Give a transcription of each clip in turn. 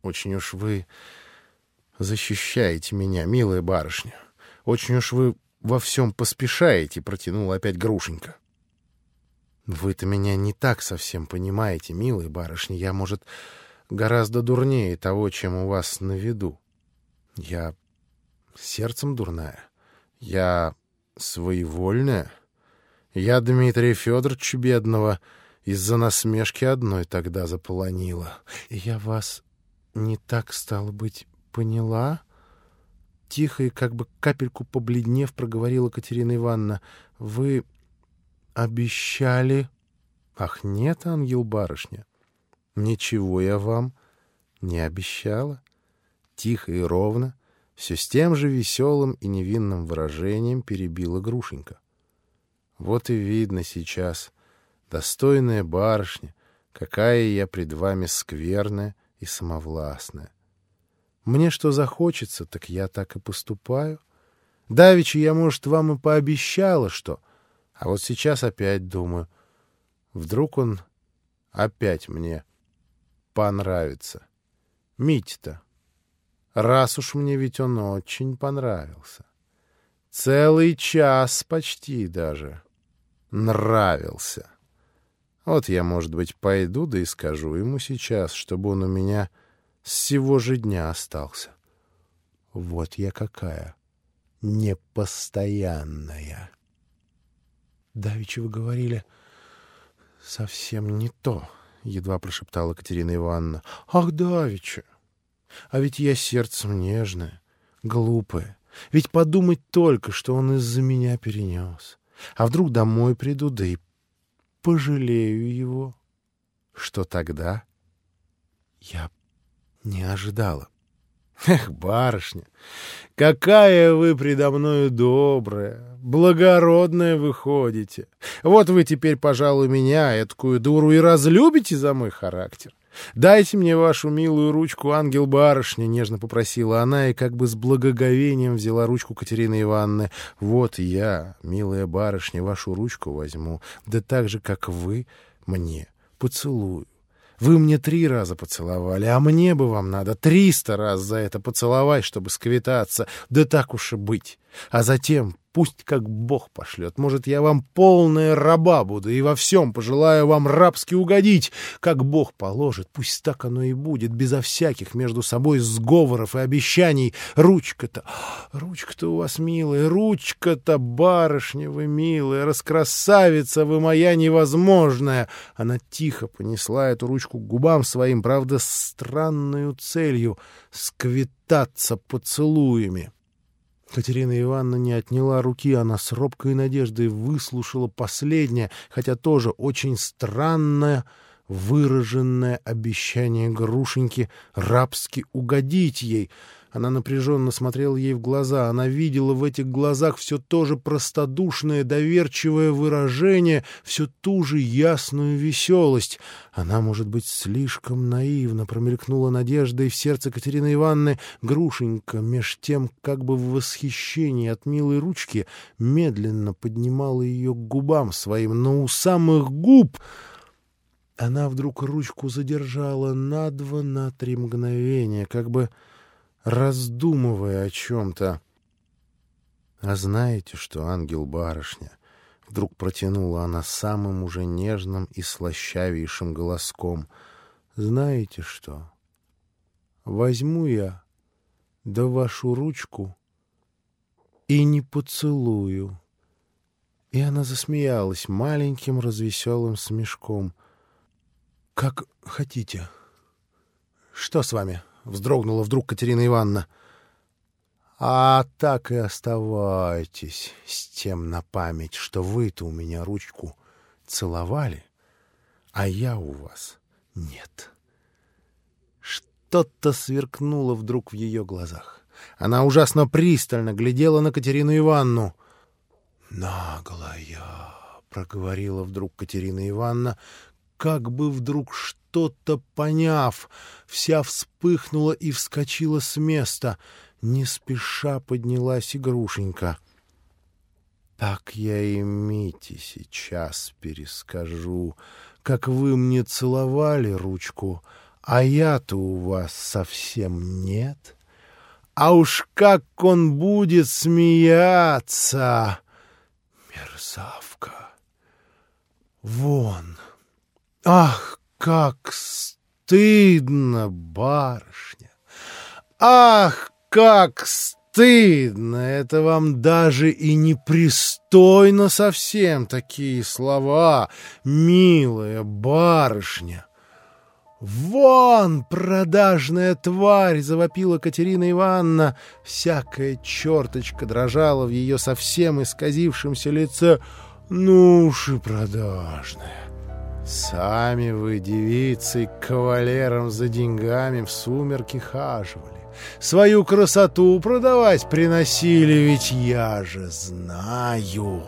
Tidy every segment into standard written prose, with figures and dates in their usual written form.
Очень уж вы защищаете меня, милая барышня. Очень уж вы во всем поспешаете, — протянула опять Грушенька. Вы-то меня не так совсем понимаете, милая барышня. Я, может, гораздо дурнее того, чем у вас на виду. Я сердцем дурная. Я своевольная. Я Дмитрия Федоровича бедного из-за насмешки одной тогда заполонила. Я вас не так, стало быть, поняла? Тихо и как бы капельку побледнев проговорила Катерина Ивановна. Вы обещали... Ах, нет, ангел-барышня, ничего я вам не обещала. Тихо и ровно, все с тем же веселым и невинным выражением перебила Грушенька. Вот и видно сейчас, достойная барышня, какая я пред вами скверная и самовластная. Мне что захочется, так я так и поступаю. Давеча я, может, вам и пообещала, что... А вот сейчас опять думаю, вдруг он опять мне понравится. Митя-то, раз уж мне ведь он очень понравился. Целый час почти даже нравился. Вот я, может быть, пойду да и скажу ему сейчас, чтобы он у меня с сего же дня остался. Вот я какая непостоянная. Давеча вы говорили совсем не то, — едва прошептала Катерина Ивановна. Ах, давеча! А ведь я сердцем нежное, глупое. Ведь подумать только, что он из-за меня перенес. А вдруг домой приду, да и пожалею его. Что тогда? Я не ожидала. Эх, барышня, какая вы предо мною добрая, благородная выходите. Вот вы теперь, пожалуй, меня, эткую дуру, и разлюбите за мой характер. Дайте мне вашу милую ручку, ангел-барышня, — нежно попросила она и как бы с благоговением взяла ручку Катерины Ивановны. Вот я, милая барышня, вашу ручку возьму, да так же, как вы мне поцелую. Вы мне 3 раза поцеловали, а мне бы вам надо 300 раз за это поцеловать, чтобы сквитаться. Да так уж и быть. А затем пусть как Бог пошлет. Может, я вам полная раба буду и во всем пожелаю вам рабски угодить. Как Бог положит, пусть так оно и будет, безо всяких между собой сговоров и обещаний. Ручка-то у вас милая, ручка-то, барышня вы милая, раскрасавица вы моя невозможная. Она тихо понесла эту ручку к губам своим, правда, с странною целью — сквитаться поцелуями. Катерина Ивановна не отняла руки, она с робкой надеждой выслушала последнее, хотя тоже очень странное, выраженное обещание Грушеньки рабски угодить ей. Она напряженно смотрела ей в глаза. Она видела в этих глазах все то же простодушное, доверчивое выражение, всю ту же ясную веселость. Она, может быть, слишком наивно, промелькнула надежда и в сердце Катерины Ивановны. Грушенька, меж тем, как бы в восхищении от милой ручки, медленно поднимала ее к губам своим, но у самых губ она вдруг ручку задержала на 2-3 мгновения, как бы раздумывая о чем-то. — А знаете что, ангел-барышня? — вдруг протянула она самым уже нежным и слащавейшим голоском. — Знаете что? Возьму я да вашу ручку и не поцелую. И она засмеялась маленьким развеселым смешком. — Как хотите. — Что с вами? — вздрогнула вдруг Катерина Ивановна. — А так и оставайтесь с тем на память, что вы-то у меня ручку целовали, а я у вас нет. Что-то сверкнуло вдруг в ее глазах. Она ужасно пристально глядела на Катерину Ивановну. — Наглая! — проговорила вдруг Катерина Ивановна, как бы вдруг что-то поняв, вся вспыхнула и вскочила с места. Не спеша поднялась и Грушенька. Так я и Мите сейчас перескажу, как вы мне целовали ручку, А я-то у вас совсем нет. А уж как он будет смеяться! Мерзавка! Вон! Ах, как стыдно, барышня! Ах, как стыдно! Это вам даже и непристойно совсем такие слова, милая барышня! «Вон, продажная тварь!» — завопила Катерина Ивановна. Всякая черточка дрожала в ее совсем исказившемся лице. «Ну уж и продажная! Сами вы, девицы, к кавалерам за деньгами в сумерки хаживали. Свою красоту продавать приносили, ведь я же знаю!»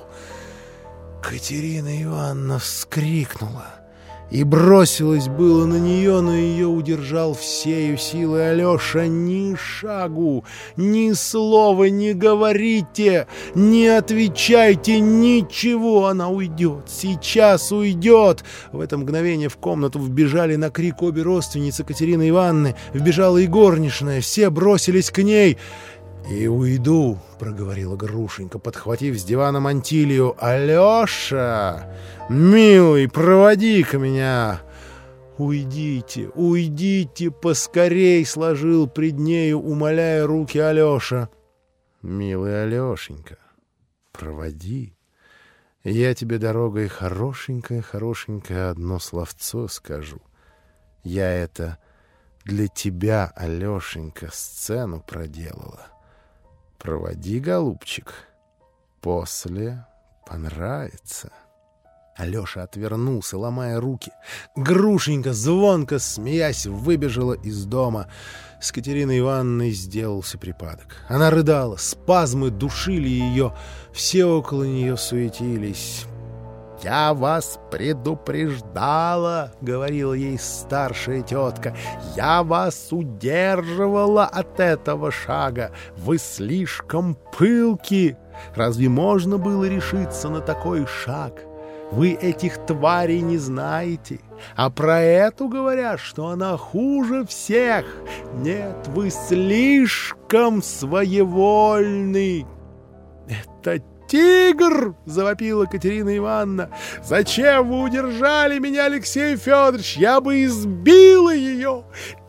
Катерина Ивановна вскрикнула и бросилась было на нее, но ее удержал всею силой Алеша. «Ни шагу, ни слова не говорите, не отвечайте, ничего, она уйдет, сейчас уйдет!» В это мгновение в комнату вбежали на крик обе родственницы Катерины Ивановны, вбежала и горничная, все бросились к ней. «И уйду», — проговорила Грушенька, подхватив с дивана мантилью. «Алеша, милый, проводи-ка меня!» «Уйдите, уйдите поскорей!» — сложил пред нею, умоляя руки Алеша. «Милый Алешенька, проводи. Я тебе дорогой хорошенькое одно словцо скажу. Я это для тебя, Алешенька, сцену проделала. Проводи, голубчик, после понравится». Алеша отвернулся, ломая руки. Грушенька, звонко смеясь, выбежала из дома. С Катериной Ивановной сделался припадок. Она рыдала, спазмы душили ее, все около нее суетились. «Я вас предупреждала», — говорила ей старшая тетка. «Я вас удерживала от этого шага. Вы слишком пылки. Разве можно было решиться на такой шаг? Вы этих тварей не знаете. А про эту говорят, что она хуже всех. Нет, вы слишком своевольны». «Это тигр!» — завопила Катерина Ивановна. «Зачем вы удержали меня, Алексей Федорович? Я бы избила ее!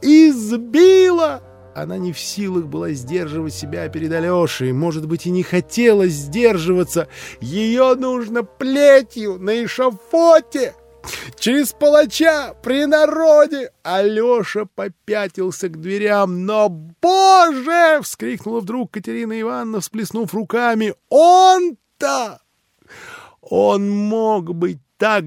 Избила!» Она не в силах была сдерживать себя перед Алешей, может быть, и не хотела сдерживаться. «Ее нужно плетью на эшафоте! Через палача при народе!» Алеша попятился к дверям. «Но, Боже!» — вскрикнула вдруг Катерина Ивановна, всплеснув руками. «Он-то! Он мог быть так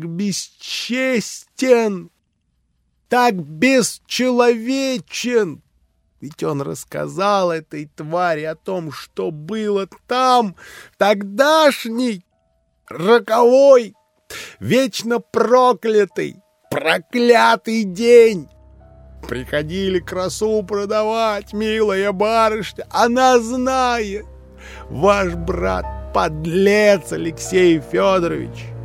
бесчестен, так бесчеловечен! Ведь он рассказал этой твари о том, что было там, тогдашний, роковой, вечно проклятый, проклятый день. Приходили красу продавать, милая барышня, она знает. Ваш брат подлец, Алексей Федорович.